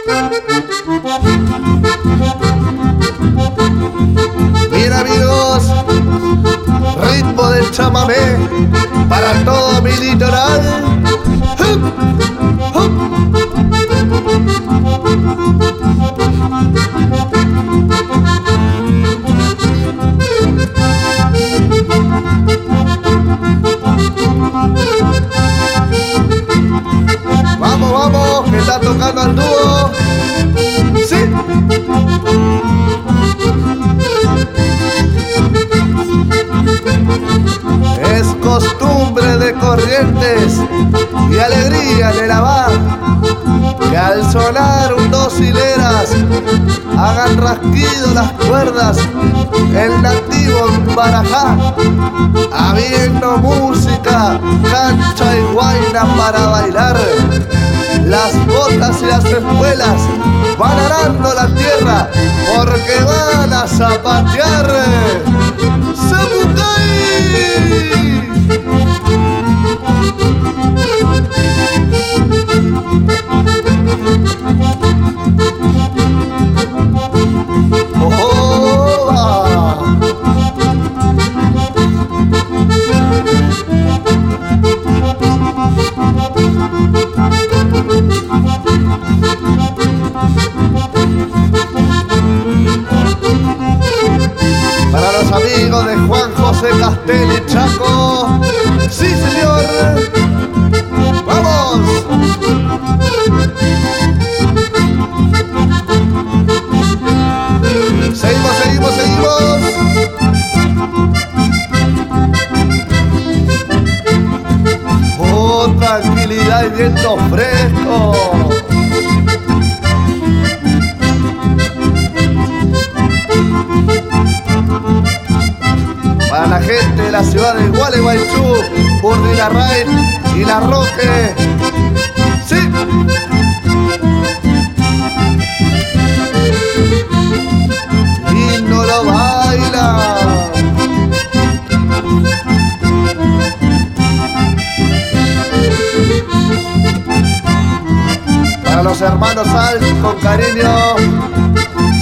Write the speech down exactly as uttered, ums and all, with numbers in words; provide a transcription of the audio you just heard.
Bien, amigos, ritmo del chamamé para todo mi litoral. ¡Hup! ¡Hup! Vamos, vamos, que está tocando al dúo. Sí. Es costumbre de Corrientes y alegría de la bar que al sonar un dos hileras hagan rasquido las cuerdas el nativo en Barajá, habiendo música, cancha y guaina para bailar. Las botas y las espuelas van arando la tierra porque van a zapatear. ¡Zapucay! Para los amigos de Juan José Castel y Chaco, sí señor, vamos. Seguimos, seguimos, seguimos. Oh, tranquilidad y viento fresco. Para la gente de la ciudad de Gualeguaychú, Urdinarrain y La Roque. ¡Sí! Y no lo baila. Para los hermanos Sal, con cariño.